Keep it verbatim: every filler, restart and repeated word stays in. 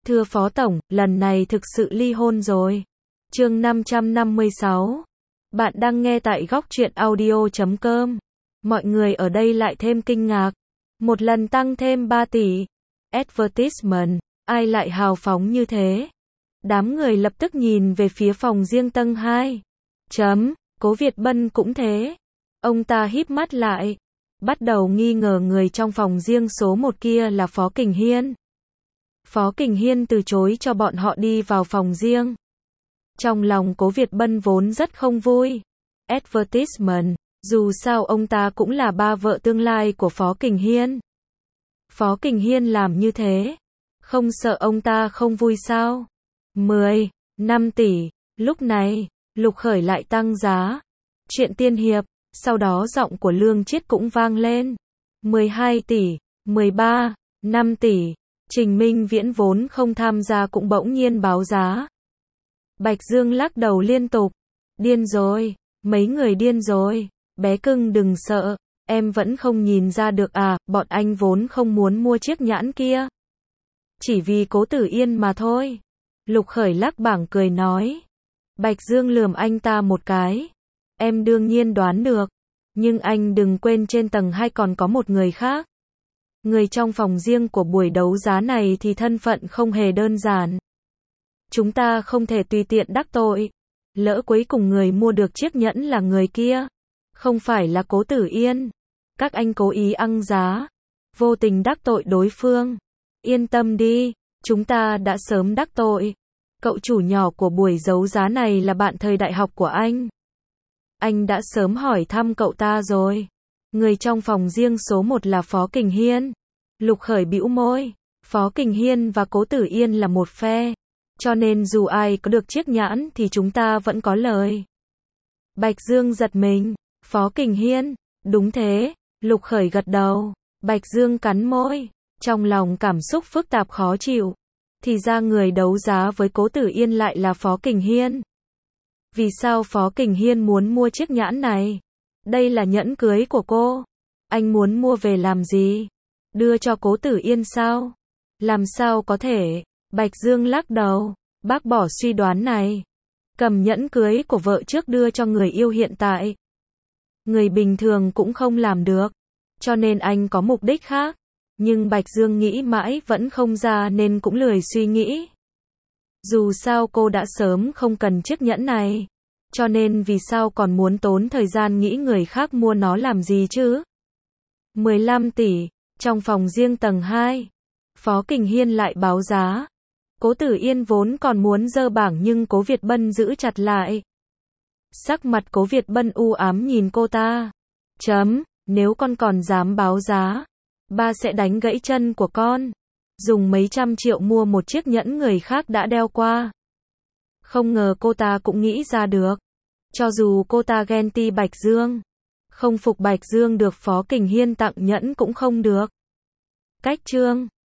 Thưa Phó Tổng, lần này thực sự ly hôn rồi. Chương năm trăm năm mươi sáu. Bạn đang nghe tại góc truyện audio chấm com. Mọi người ở đây lại thêm kinh ngạc. Một lần tăng thêm ba tỷ. Advertisement, ai lại hào phóng như thế? Đám người lập tức nhìn về phía phòng riêng tầng hai. Chấm, Cố Việt Bân cũng thế. Ông ta híp mắt lại, bắt đầu nghi ngờ người trong phòng riêng số một kia là Phó Kình Hiên. Phó Kình Hiên từ chối cho bọn họ đi vào phòng riêng. Trong lòng Cố Việt Bân vốn rất không vui. Advertisement, dù sao ông ta cũng là ba vợ tương lai của Phó Kình Hiên. Phó Kình Hiên làm như thế, không sợ ông ta không vui sao? mười, năm tỷ, lúc này, Lục Khởi lại tăng giá. Chuyện tiên hiệp, sau đó giọng của Lương Chiết cũng vang lên. mười hai tỷ, mười ba, năm tỷ. Trình Minh Viễn vốn không tham gia cũng bỗng nhiên báo giá. Bạch Dương lắc đầu liên tục. Điên rồi, mấy người điên rồi. Bé cưng đừng sợ, em vẫn không nhìn ra được à, bọn anh vốn không muốn mua chiếc nhẫn kia. Chỉ vì Cố Tử Yên mà thôi. Lục Khởi lắc bảng cười nói. Bạch Dương lườm anh ta một cái. Em đương nhiên đoán được. Nhưng anh đừng quên trên tầng hai còn có một người khác. Người trong phòng riêng của buổi đấu giá này thì thân phận không hề đơn giản. Chúng ta không thể tùy tiện đắc tội. Lỡ cuối cùng người mua được chiếc nhẫn là người kia. Không phải là Cố Tử Yên. Các anh cố ý ăn giá. Vô tình đắc tội đối phương. Yên tâm đi, chúng ta đã sớm đắc tội. Cậu chủ nhỏ của buổi đấu giá này là bạn thời đại học của anh. Anh đã sớm hỏi thăm cậu ta rồi. Người trong phòng riêng số một là Phó Kình Hiên. Lục Khởi bĩu môi. Phó Kình Hiên và Cố Tử Yên là một phe. Cho nên dù ai có được chiếc nhẫn thì chúng ta vẫn có lời. Bạch Dương giật mình. Phó Kình Hiên. Đúng thế. Lục Khởi gật đầu. Bạch Dương cắn môi. Trong lòng cảm xúc phức tạp khó chịu. Thì ra người đấu giá với Cố Tử Yên lại là Phó Kình Hiên. Vì sao Phó Kình Hiên muốn mua chiếc nhẫn này? Đây là nhẫn cưới của cô. Anh muốn mua về làm gì? Đưa cho Cố Tử Yên sao? Làm sao có thể? Bạch Dương lắc đầu, bác bỏ suy đoán này. Cầm nhẫn cưới của vợ trước đưa cho người yêu hiện tại. Người bình thường cũng không làm được. Cho nên anh có mục đích khác. Nhưng Bạch Dương nghĩ mãi vẫn không ra nên cũng lười suy nghĩ. Dù sao cô đã sớm không cần chiếc nhẫn này. Cho nên vì sao còn muốn tốn thời gian nghĩ người khác mua nó làm gì chứ? mười lăm tỷ, trong phòng riêng tầng hai. Phó Kình Hiên lại báo giá. Cố Tử Yên vốn còn muốn dơ bảng nhưng Cố Việt Bân giữ chặt lại. Sắc mặt Cố Việt Bân u ám nhìn cô ta. Chấm, nếu con còn dám báo giá, ba sẽ đánh gãy chân của con. Dùng mấy trăm triệu mua một chiếc nhẫn người khác đã đeo qua. Không ngờ cô ta cũng nghĩ ra được. Cho dù cô ta ghen ti Bạch Dương, không phục Bạch Dương được Phó Kình Hiên tặng nhẫn cũng không được. Cách chương